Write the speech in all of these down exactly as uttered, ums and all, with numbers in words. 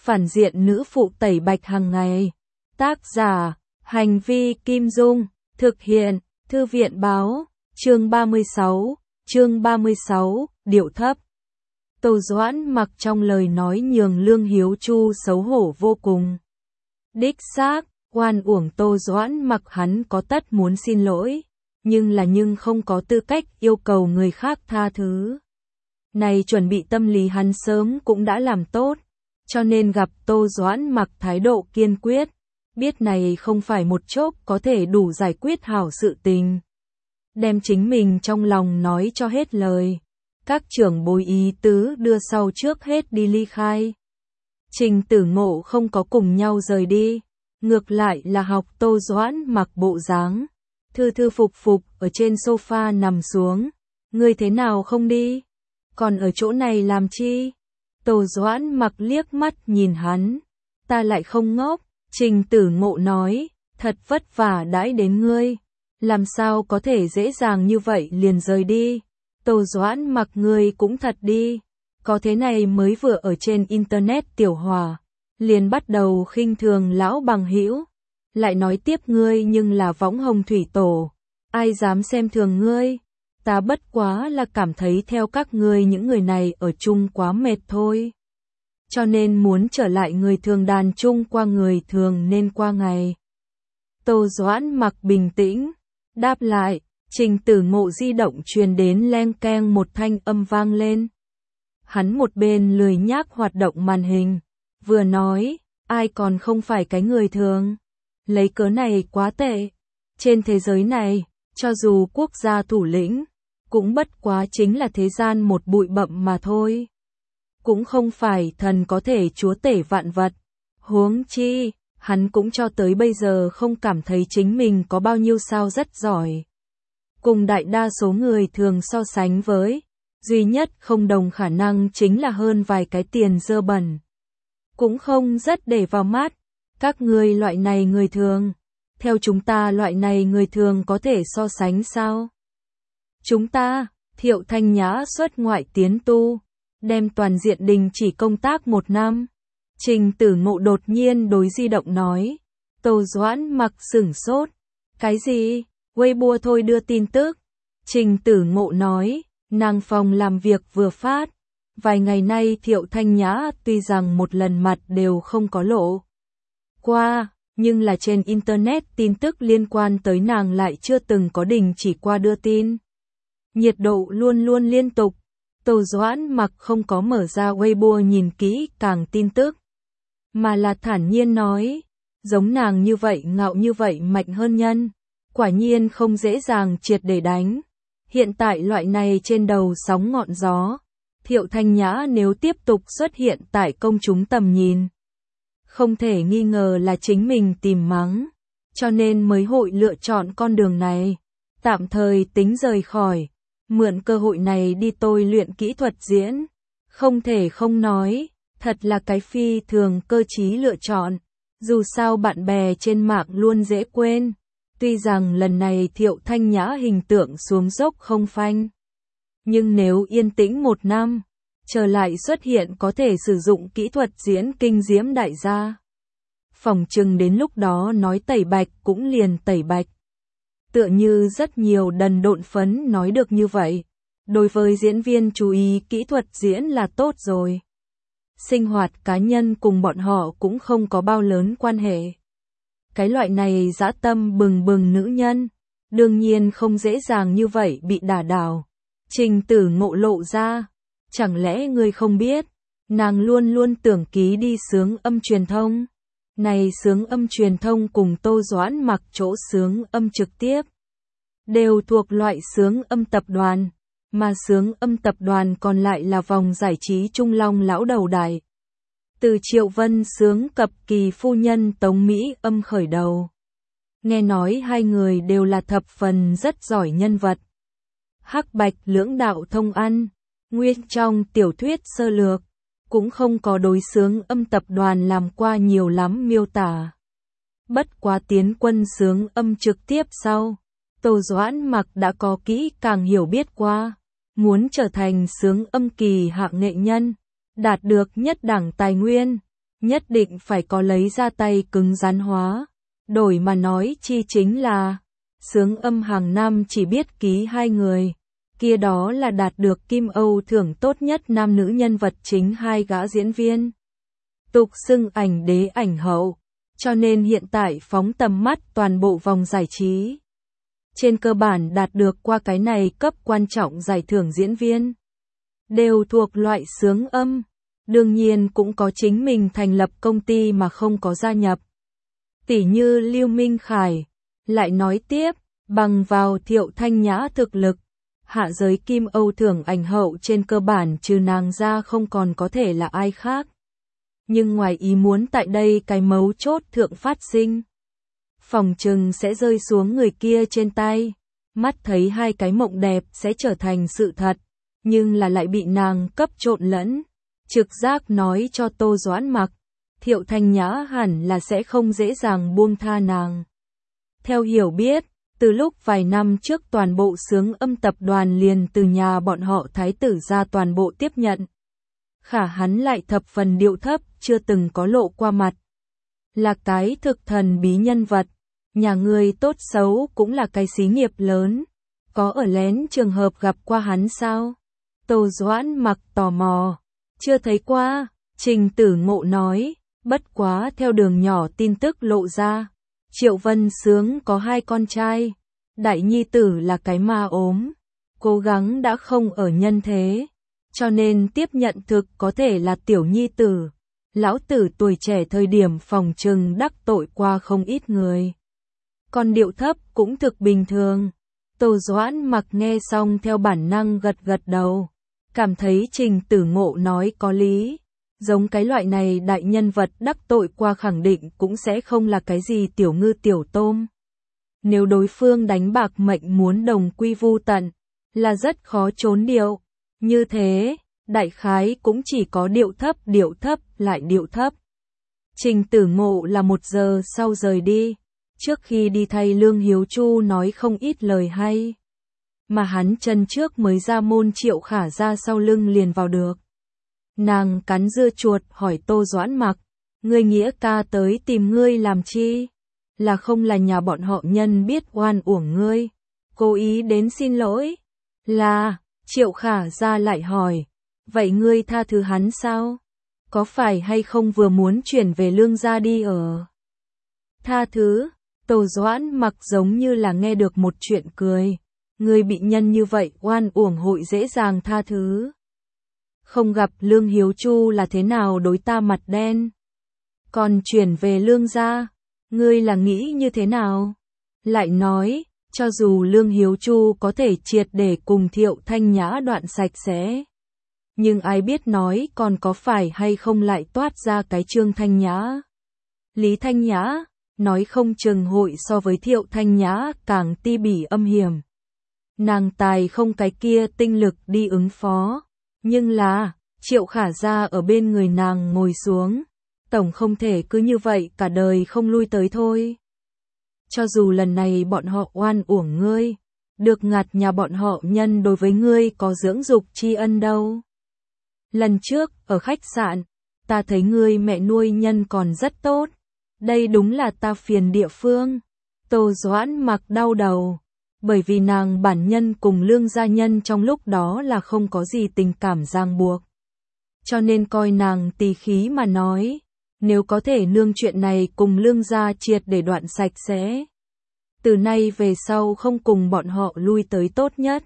phản diện nữ phụ tẩy bạch hàng ngày. Tác giả, Hành vi Kim Dung, thực hiện, Thư viện Báo, chương ba mươi sáu, chương ba mươi sáu, điệu thấp. Tô Doãn Mặc trong lời nói nhường Lương Hiếu Chu xấu hổ vô cùng. Đích xác, oan uổng Tô Doãn Mặc hắn có tất muốn xin lỗi, nhưng là nhưng không có tư cách yêu cầu người khác tha thứ. Này chuẩn bị tâm lý hắn sớm cũng đã làm tốt, cho nên gặp Tô Doãn Mặc thái độ kiên quyết, biết này không phải một chốc có thể đủ giải quyết hảo sự tình. Đem chính mình trong lòng nói cho hết lời, các trưởng bối ý tứ đưa sau trước hết đi ly khai. Trình Tử Ngộ không có cùng nhau rời đi, ngược lại là học Tô Doãn Mặc bộ dáng, thư thư phục phục ở trên sofa nằm xuống. Ngươi thế nào không đi? Còn ở chỗ này làm chi? Tô Doãn Mặc liếc mắt nhìn hắn. Ta lại không ngốc. Trình Tử Ngộ nói, thật vất vả đãi đến ngươi, làm sao có thể dễ dàng như vậy liền rời đi. Tô Doãn Mặc ngươi cũng thật đi, có thế này mới vừa ở trên internet tiểu hòa, liền bắt đầu khinh thường lão bằng hữu, lại nói tiếp ngươi nhưng là võng hồng thủy tổ, ai dám xem thường ngươi. Ta bất quá là cảm thấy theo các ngươi những người này ở chung quá mệt thôi, cho nên muốn trở lại người thường đàn chung qua người thường nên qua ngày. Tô Doãn Mặc bình tĩnh đáp lại. Trình Tử Ngộ di động truyền đến leng keng một thanh âm vang lên. Hắn một bên lười nhác hoạt động màn hình, vừa nói, ai còn không phải cái người thường. Lấy cớ này quá tệ. Trên thế giới này, cho dù quốc gia thủ lĩnh, cũng bất quá chính là thế gian một bụi bặm mà thôi. Cũng không phải thần có thể chúa tể vạn vật. Huống chi, hắn cũng cho tới bây giờ không cảm thấy chính mình có bao nhiêu sao rất giỏi. Cùng đại đa số người thường so sánh với, duy nhất không đồng khả năng chính là hơn vài cái tiền dơ bẩn. Cũng không rất để vào mắt, các ngươi loại này người thường, theo chúng ta loại này người thường có thể so sánh sao? Chúng ta, Thiệu Thanh Nhã xuất ngoại tiến tu, đem toàn diện đình chỉ công tác một năm. Trình Tử Ngộ đột nhiên đối di động nói. Tô Doãn Mặc sửng sốt. Cái gì? Weibo thôi đưa tin tức. Trình Tử Ngộ nói, nàng phòng làm việc vừa phát. Vài ngày nay Thiệu Thanh Nhã tuy rằng một lần mặt đều không có lộ qua, nhưng là trên internet tin tức liên quan tới nàng lại chưa từng có đình chỉ qua đưa tin. Nhiệt độ luôn luôn liên tục. Tô Doãn Mặc không có mở ra Weibo nhìn kỹ càng tin tức, mà là thản nhiên nói, giống nàng như vậy ngạo như vậy mạnh hơn nhân, quả nhiên không dễ dàng triệt để đánh. Hiện tại loại này trên đầu sóng ngọn gió, Thiệu Thanh Nhã nếu tiếp tục xuất hiện tại công chúng tầm nhìn, không thể nghi ngờ là chính mình tìm mắng, cho nên mới hội lựa chọn con đường này, tạm thời tính rời khỏi. Mượn cơ hội này đi tôi luyện kỹ thuật diễn, không thể không nói, thật là cái phi thường cơ trí lựa chọn, dù sao bạn bè trên mạng luôn dễ quên, tuy rằng lần này Thiệu Thanh Nhã hình tượng xuống dốc không phanh, nhưng nếu yên tĩnh một năm, trở lại xuất hiện có thể sử dụng kỹ thuật diễn kinh diễm đại gia. Phỏng chừng đến lúc đó nói tẩy bạch cũng liền tẩy bạch. Tựa như rất nhiều đần độn phấn nói được như vậy. Đối với diễn viên chú ý kỹ thuật diễn là tốt rồi. Sinh hoạt cá nhân cùng bọn họ cũng không có bao lớn quan hệ. Cái loại này dã tâm bừng bừng nữ nhân, đương nhiên không dễ dàng như vậy bị đả đảo. Trình Tử Ngộ lộ ra, chẳng lẽ ngươi không biết, nàng luôn luôn tưởng ký đi xướng âm truyền thông. Này xướng âm truyền thông cùng Tô Doãn Mặc chỗ xướng âm trực tiếp, đều thuộc loại xướng âm tập đoàn, mà xướng âm tập đoàn còn lại là vòng giải trí Trung Long lão đầu đài. Từ Triệu Vân xướng cập kỳ phu nhân Tống Mỹ âm khởi đầu. Nghe nói hai người đều là thập phần rất giỏi nhân vật. Hắc bạch lưỡng đạo thông ăn, nguyên trong tiểu thuyết sơ lược, cũng không có đối xướng âm tập đoàn làm qua nhiều lắm miêu tả. Bất quá tiến quân xướng âm trực tiếp sau, Tô Doãn Mặc đã có kỹ càng hiểu biết qua, muốn trở thành xướng âm kỳ hạng nghệ nhân, đạt được nhất đẳng tài nguyên, nhất định phải có lấy ra tay cứng rắn hóa. Đổi mà nói chi chính là, Sướng Âm hàng năm chỉ biết ký hai người, kia đó là đạt được Kim Âu thưởng tốt nhất nam nữ nhân vật chính hai gã diễn viên. Tục xưng ảnh đế ảnh hậu, cho nên hiện tại phóng tầm mắt toàn bộ vòng giải trí. Trên cơ bản đạt được qua cái này cấp quan trọng giải thưởng diễn viên, đều thuộc loại Sướng Âm, đương nhiên cũng có chính mình thành lập công ty mà không có gia nhập. Tỷ như Lưu Minh Khải, lại nói tiếp, bằng vào Thiệu Thanh Nhã thực lực, hạ giới Kim Âu thưởng ảnh hậu trên cơ bản trừ nàng ra không còn có thể là ai khác. Nhưng ngoài ý muốn tại đây cái mấu chốt thượng phát sinh, phòng trừng sẽ rơi xuống người kia trên tay, mắt thấy hai cái mộng đẹp sẽ trở thành sự thật, nhưng là lại bị nàng cấp trộn lẫn. Trực giác nói cho Tô Doãn Mặc, Thiệu Thanh Nhã hẳn là sẽ không dễ dàng buông tha nàng. Theo hiểu biết, từ lúc vài năm trước toàn bộ Sướng Âm tập đoàn liền từ nhà bọn họ thái tử ra toàn bộ tiếp nhận. Khả hắn lại thập phần điệu thấp, chưa từng có lộ qua mặt. Là cái thực thần bí nhân vật, nhà người tốt xấu cũng là cái xí nghiệp lớn. Có ở lén trường hợp gặp qua hắn sao? Tô Doãn Mặc tò mò. Chưa thấy qua, Trình Tử Ngộ nói, bất quá theo đường nhỏ tin tức lộ ra. Triệu Vân Sướng có hai con trai, đại nhi tử là cái ma ốm, cố gắng đã không ở nhân thế, cho nên tiếp nhận thực có thể là tiểu nhi tử. Lão tử tuổi trẻ thời điểm phòng trừng đắc tội qua không ít người. Còn điệu thấp cũng thực bình thường. Tô Doãn Mặc nghe xong theo bản năng gật gật đầu, cảm thấy Trình Tử Ngộ nói có lý. Giống cái loại này đại nhân vật đắc tội qua khẳng định cũng sẽ không là cái gì tiểu ngư tiểu tôm. Nếu đối phương đánh bạc mệnh muốn đồng quy vu tận, là rất khó trốn điệu. Như thế, đại khái cũng chỉ có điệu thấp điệu thấp lại điệu thấp. Trình Tử Ngộ là một giờ sau rời đi, trước khi đi thay Lương Hiếu Chu nói không ít lời hay. Mà hắn chân trước mới ra môn Triệu Khả ra sau lưng liền vào được. Nàng cắn dưa chuột hỏi Tô Doãn Mặc, ngươi nghĩa ca tới tìm ngươi làm chi? Là không là nhà bọn họ nhân biết oan uổng ngươi, cố ý đến xin lỗi? Là, Triệu Khả ra lại hỏi, vậy ngươi tha thứ hắn sao? Có phải hay không vừa muốn chuyển về Lương gia đi ở? Tha thứ, Tô Doãn Mặc giống như là nghe được một chuyện cười, ngươi bị nhân như vậy oan uổng hội dễ dàng tha thứ. Không gặp Lương Hiếu Chu là thế nào đối ta mặt đen. Còn chuyển về Lương gia, ngươi là nghĩ như thế nào? Lại nói, cho dù Lương Hiếu Chu có thể triệt để cùng Thiệu Thanh Nhã đoạn sạch sẽ, nhưng ai biết nói còn có phải hay không lại toát ra cái Trương Thanh Nhã. Lý Thanh Nhã, nói không chừng hội so với Thiệu Thanh Nhã càng ti bỉ âm hiểm. Nàng tài không cái kia tinh lực đi ứng phó. Nhưng là, Triệu Khả ra ở bên người nàng ngồi xuống, tổng không thể cứ như vậy cả đời không lui tới thôi. Cho dù lần này bọn họ oan uổng ngươi, được ngặt nhà bọn họ nhân đối với ngươi có dưỡng dục tri ân đâu. Lần trước, ở khách sạn, ta thấy ngươi mẹ nuôi nhân còn rất tốt, đây đúng là ta phiền địa phương. Tô Doãn Mặc đau đầu. Bởi vì nàng bản nhân cùng Lương gia nhân trong lúc đó là không có gì tình cảm ràng buộc. Cho nên coi nàng tỳ khí mà nói, nếu có thể nương chuyện này cùng Lương gia triệt để đoạn sạch sẽ. Từ nay về sau không cùng bọn họ lui tới tốt nhất.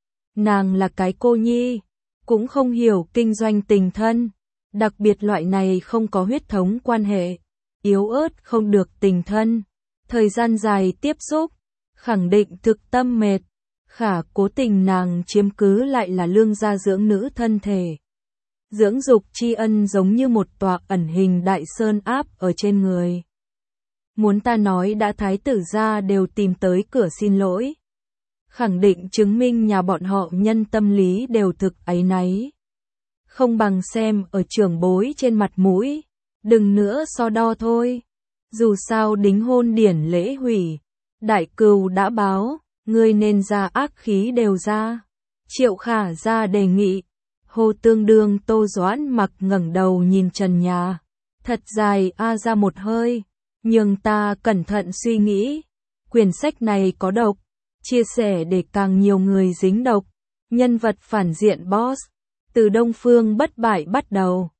Nàng là cái cô nhi, cũng không hiểu kinh doanh tình thân, đặc biệt loại này không có huyết thống quan hệ, yếu ớt không được tình thân, thời gian dài tiếp xúc. Khẳng định thực tâm mệt, khả cố tình nàng chiếm cứ lại là Lương gia dưỡng nữ thân thể. Dưỡng dục tri ân giống như một tòa ẩn hình đại sơn áp ở trên người. Muốn ta nói đã thái tử gia đều tìm tới cửa xin lỗi. Khẳng định chứng minh nhà bọn họ nhân tâm lý đều thực áy náy. Không bằng xem ở trưởng bối trên mặt mũi, đừng nữa so đo thôi. Dù sao đính hôn điển lễ hủy. Đại cừu đã báo, ngươi nên ra ác khí đều ra. Triệu Khả ra đề nghị. Hồ tương đương Tô Doãn Mặc ngẩng đầu nhìn trần nhà, Thật dài a ra một hơi, nhưng ta cẩn thận suy nghĩ. Quyển sách này có độc, chia sẻ để càng nhiều người dính độc. Nhân vật phản diện boss, từ Đông Phương bất bại bắt đầu.